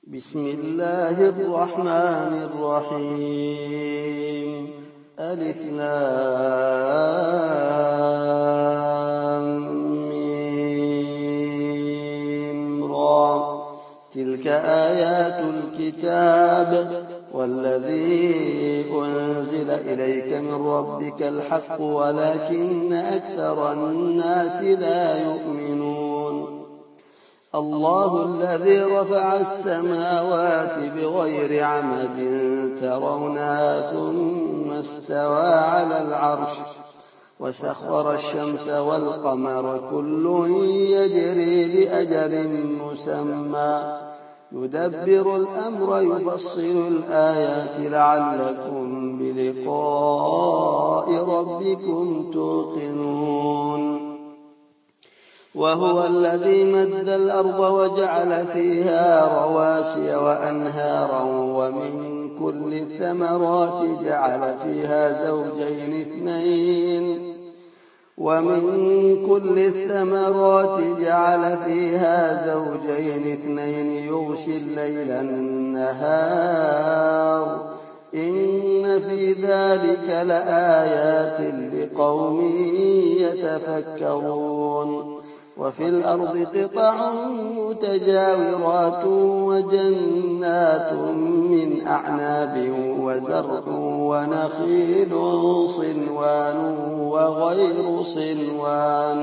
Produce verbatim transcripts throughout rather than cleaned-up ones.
بسم الله الرحمن الرحيم ألف لام ميم را تلك آيات الكتاب والذي أنزل إليك من ربك الحق ولكن أكثر الناس لا يؤمنون الله الذي رفع السماوات بغير عمد ترونها ثم استوى على العرش وسخر الشمس والقمر كل يجري لأجل مسمى يدبر الأمر يفصل الآيات لعلكم بلقاء ربكم توقنون وهو الذي مد الأرض وجعل فيها رواسي وأنهارا ومن كل الثمرات جعل فيها زوجين اثنين ومن كل الثمرات جعل فيها زوجين اثنين يغشي الليل النهار إن في ذلك لآيات لقوم يتفكرون وفي الأرض قطع متجاورات وجنات من أعناب وزرع ونخيل صنوان وغير صنوان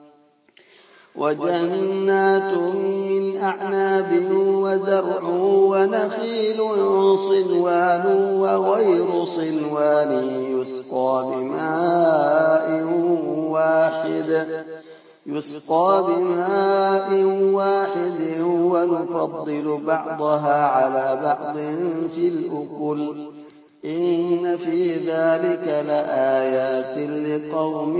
وجنات من أعناب وزرع ونخيل صنوان وغير صنوان يسقى بماء واحد يسقى بماء واحد ونفضل بعضها على بعض في الأكل إن في ذلك لآيات لقوم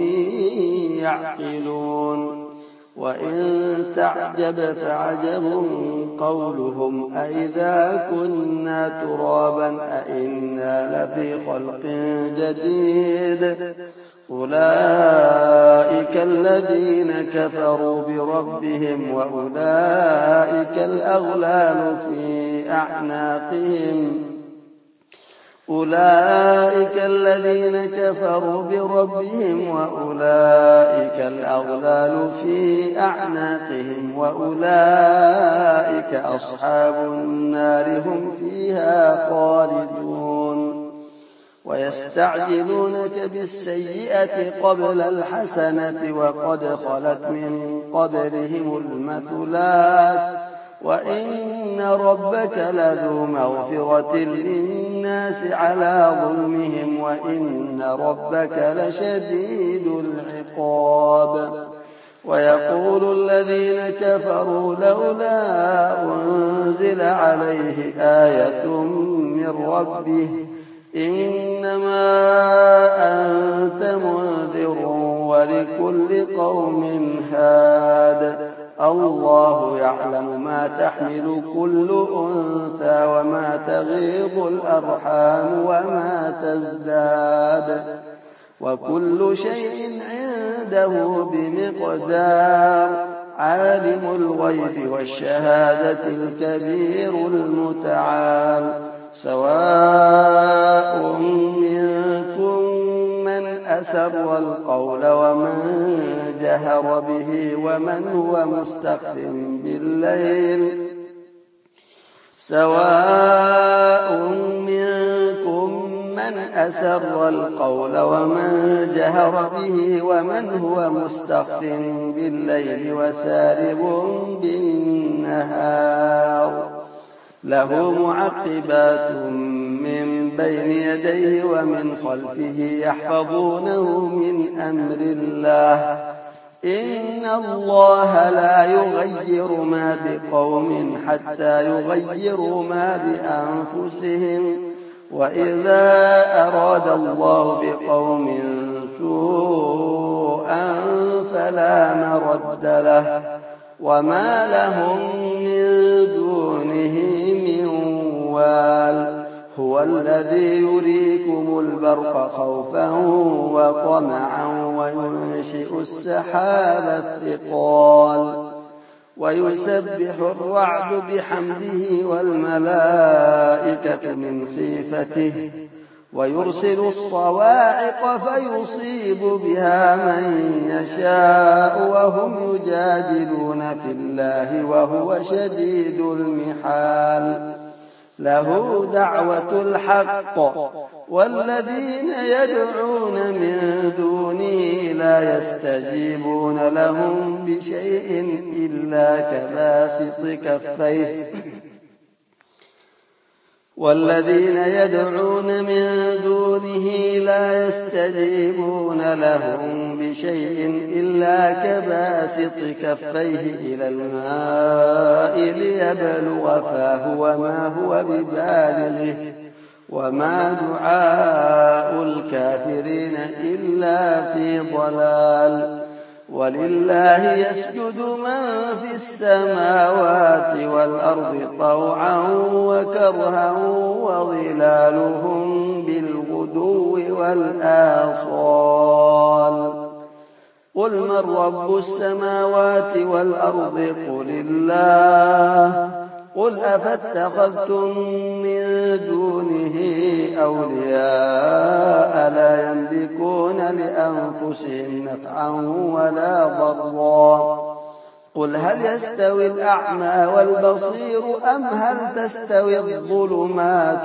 يعقلون وإن تعجب فعجب قولهم أئذا كنا ترابا أئنا لفي خلق جديد أولئك الذين كفروا بربهم وأولئك الأغلال في أعناقهم أولئك الذين كفروا بربهم وأولئك الأغلال في أعناقهم وأولئك أصحاب النار هم فيها خالدون ويستعجلونك بالسيئة قبل الحسنة وقد خلت من قبلهم المثلات وإن ربك لذو مغفرة للناس على ظلمهم وإن ربك لشديد العقاب ويقول الذين كفروا لولا أنزل عليه آية من ربه إنما أنت منذر ولكل قوم هاد الله يعلم ما تحمل كل أنثى وما تغيض الأرحام وما تزداد وكل شيء عنده بمقدار عالم الغيب والشهادة الكبير المتعال سواء منكم من أسر القول ومن جهر به ومن هو مستخف بالليل سواء منكم من أسر القول ومن جهر به ومن هو مستخف بالليل وسارب بالنهار له معقبات من بين يديه ومن خلفه يحفظونه من أمر الله إن الله لا يغير ما بقوم حتى يغيروا ما بأنفسهم وإذا أراد الله بقوم سوءا فلا مرد له وما لهم من دونه من وال هو الذي يريكم البرق خوفا وطمعا وينشئ السحاب الثقال ويسبح الرعد بحمده والملائكة من خيفته ويرسل الصواعق فيصيب بها من يشاء وهم يجادلون في الله وهو شديد المحال له دعوة الحق والذين يدعون من دونه لا يستجيبون لهم بشيء إلا كباسط كفيه والذين يدعون من دونه لا يستجيبون لهم بشيء إلا كباسط كفيه إلى الماء ليبلغ فاه وما هو ببالغه وما دعاء الكافرين إلا في ضلال ولله يسجد من في السماوات والأرض طوعا وكرها وظلالهم بالغدو والآصال قل من رب السماوات والأرض قل الله قل أفاتخذتم من دونه أولياء لا يملكون لأنفسهم نفعا ولا ضرا قل هل يستوي الأعمى والبصير أم هل تستوي الظلمات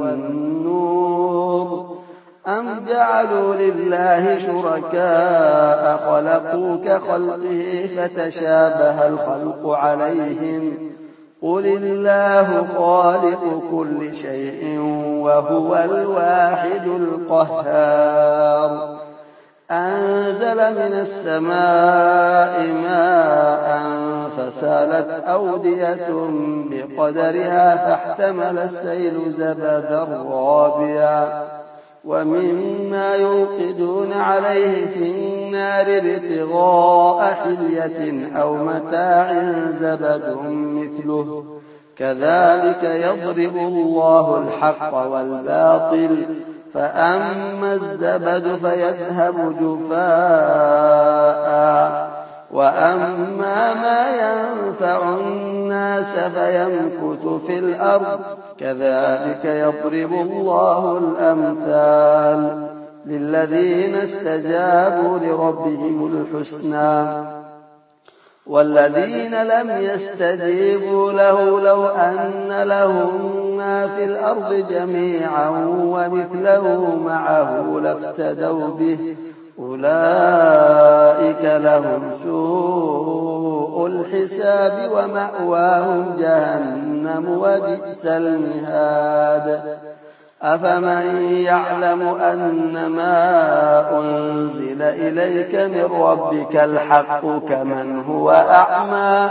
والنور أم جعلوا لله شركاء خلقوا كخلقه فتشابه الخلق عليهم قل الله خالق كل شيء وهو الواحد القهار أنزل من السماء ماء فسالت أودية بقدرها فاحتمل السيل زبدا رابيا ومما يوقدون عليه في النار ابتغاء حلية أو متاع زبد مثله كذلك يضرب الله الحق والباطل فأما الزبد فيذهب جفاء وأما ما ينفع الناس فيمكث في الأرض كذلك يضرب الله الأمثال للذين استجابوا لربهم الحسنى والذين لم يستجيبوا له لو أن لهم ما في الأرض جميعا ومثله معه لافتدوا به أولئك لهم سوء الحساب ومأواهم جهنم وبئس المهاد أفمن يعلم أن ما أنزل إليك من ربك الحق كمن هو أعمى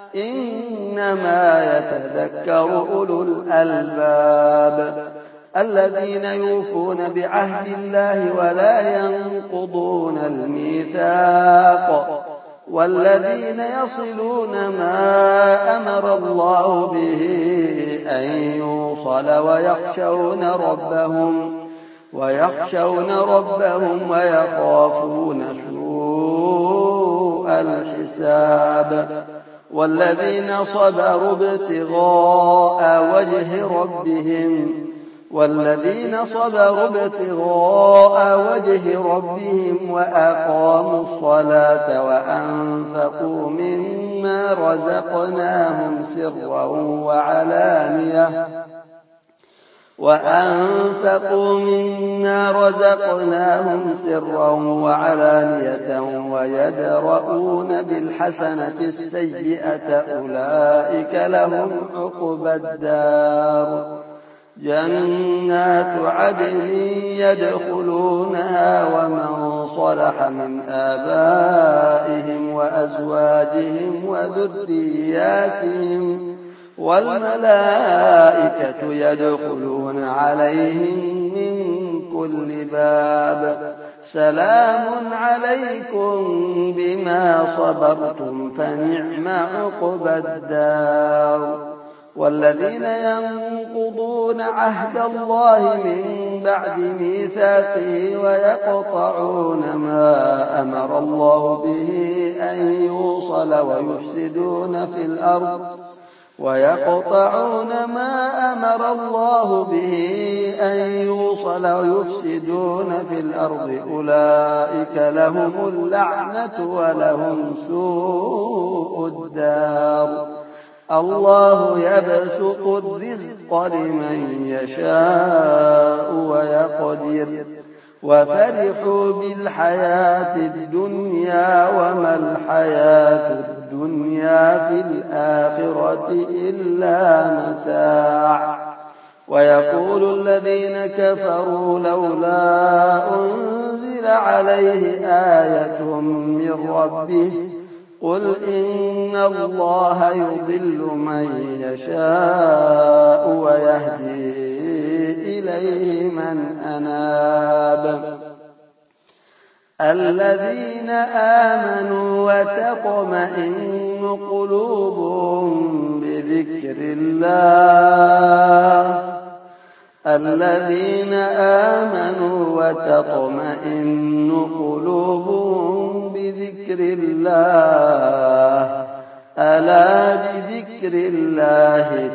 إنما يتذكر أولو الألباب الذين يوفون بعهد الله ولا ينقضون الميثاق والذين يصلون ما أمر الله به أن يوصل ويخشون ربهم ويخشون ربهم ويخافون سوء الحساب والذين صبروا ابتغاء وجه ربهم والذين صبروا ابتغاء وجه ربهم وأقاموا الصلاة وأنفقوا مما رزقناهم سرا وعلانية وأنفقوا مما رزقناهم سرا وعلانية ويدرؤون بالحسنة السيئة أولئك لهم عقبى الدار جنات عدن يدخلونها ومن صلح من آبائهم وأزواجهم وذرياتهم والملائكة يدخلون عليهم من كل باب سلام عليكم بما صبرتم فنعم عقبى الدار والذين ينقضون عهد الله من بعد ميثاقه ويقطعون ما أمر الله به أن أن يوصل ويفسدون في الأرض ويقطعون ما أمر الله به أن يوصل ويفسدون في الأرض أولئك لهم اللعنة ولهم سوء الدار. الله يبسط الرزق لمن يشاء ويقدر وفرحوا بالحياة الدنيا وما الحياة الدنيا في الآخرة إلا متاع. ويقول الذين كفروا لولا أنزل عليه آية من ربه قل إن الله يضل من يشاء ويهدي إليه من أناب. الذين آمنوا وتطمئن قلوبهم بذكر الله الذين آمنوا وتطمئن قلوبهم بذكر الله ألا بذكر الله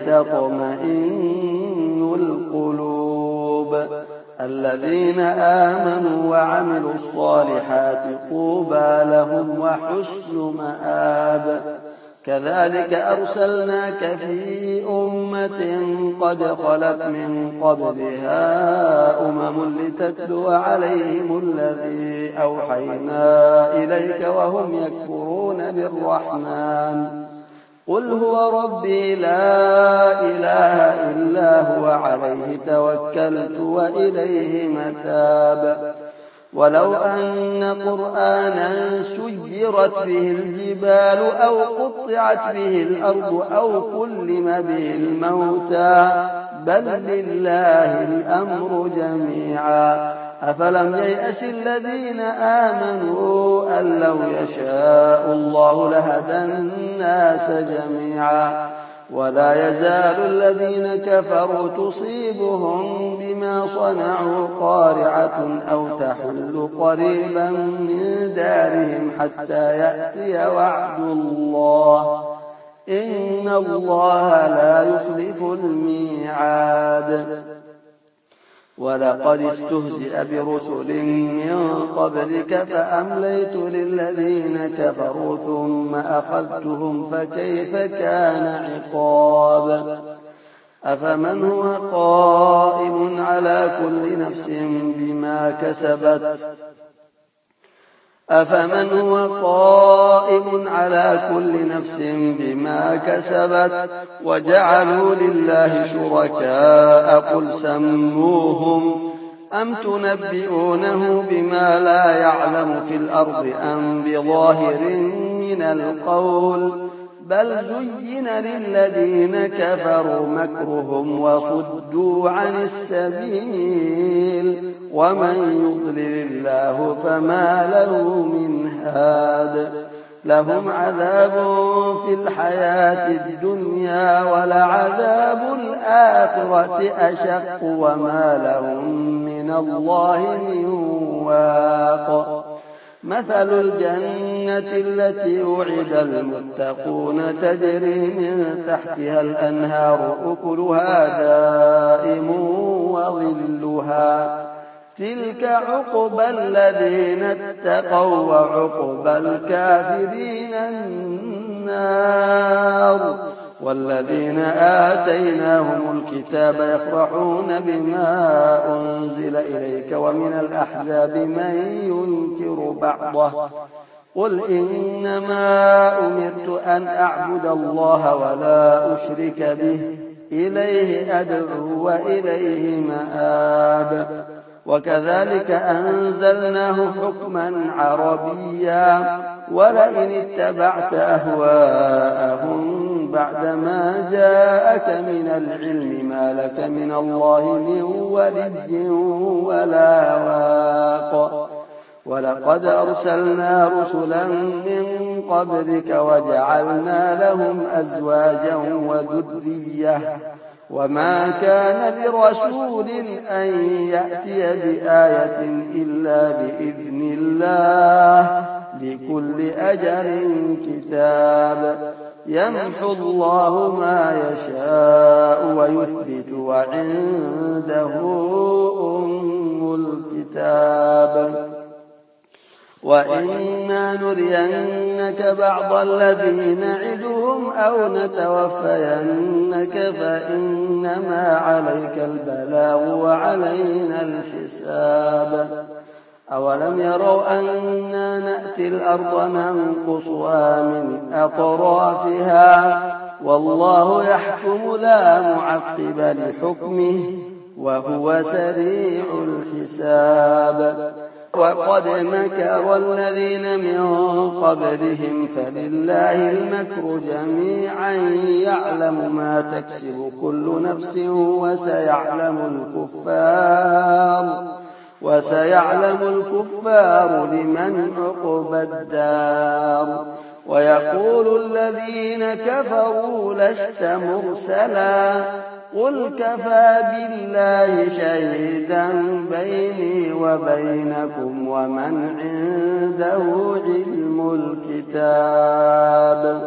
تطمئن القلوب. الذين آمنوا وعملوا الصالحات طوبى لهم وحسن مآب. كذلك أرسلناك في أمة قد خلت من قبلها أمم لتتلو عليهم الذي أوحينا إليك وهم يكفرون بالرحمن قل هو ربي لا إله إلا هو عليه توكلت وإليه متاب. ولو أن قرآنا سيرت به الجبال أو قطعت به الأرض أو كلم به الموتى بل لله الأمر جميعا. أفلم ييأس الذين آمنوا أن لو يشاء الله لهدى الناس جميعا. ولا يزال الذين كفروا تصيبهم بما صنعوا قارعة أو تحل قريبا من دارهم حتى يأتي وعد الله إن الله لا يخلف الميعاد. ولقد استهزئ برسل من قبلك فأمليت للذين كفروا ثم أخذتهم فكيف كان عقاب. أفمن هو قائم على كل نفس بما كسبت أفمن هو قائم على كل نفس بما كسبت وجعلوا لله شركاء قل سموهم أم تنبئونه بما لا يعلم في الأرض أم بظاهر من القول بل زين للذين كفروا مكرهم وصدوا عن السبيل ومن يضلل الله فما له من هاد. لهم عذاب في الحياة الدنيا ولعذاب الآخرة أشق وما لهم من الله من واق. مثل الجنة التي وعد المتقون تجري من تحتها الأنهار أكلها دائم وظلها تلك عقبى الذين اتقوا وعقبى الكافرين النار. والذين آتيناهم الكتاب يفرحون بما أنزل إليك ومن الأحزاب من ينكر بعضه قل إنما أمرت أن أعبد الله ولا أشرك به إليه أدعو وإليه مآب. وكذلك أنزلناه حكما عربيا ولئن اتبعت أهواءهم بعدما جاءك من العلم ما لك من الله من ولي ولا واق. ولقد أرسلنا رسلا من قبلك وجعلنا لهم أزواجا وذرية وما كان لرسول أن يأتي بآية إلا بإذن الله لكل أجل كتاب يمحو الله ما يشاء ويثبت وعنده أم الكتاب وإما نرينك بعض الذي نعدهم أو نتوفينك فإنما عليك البلاغ وعلينا الحساب أولم يروا أنا نأتي الأرض ننقصها من أطرافها والله يحكم لا معقب لحكمه وهو سريع الحساب وقد مكر الذين من قبلهم فلله المكر جميعا يعلم ما تكسب كل نفس وسيعلم الكفار وسيعلم الكفار لمن عقبى الدار ويقول الذين كفروا لست مرسلا قل كفى بالله شهيدا بيني وبينكم ومن عنده علم الكتاب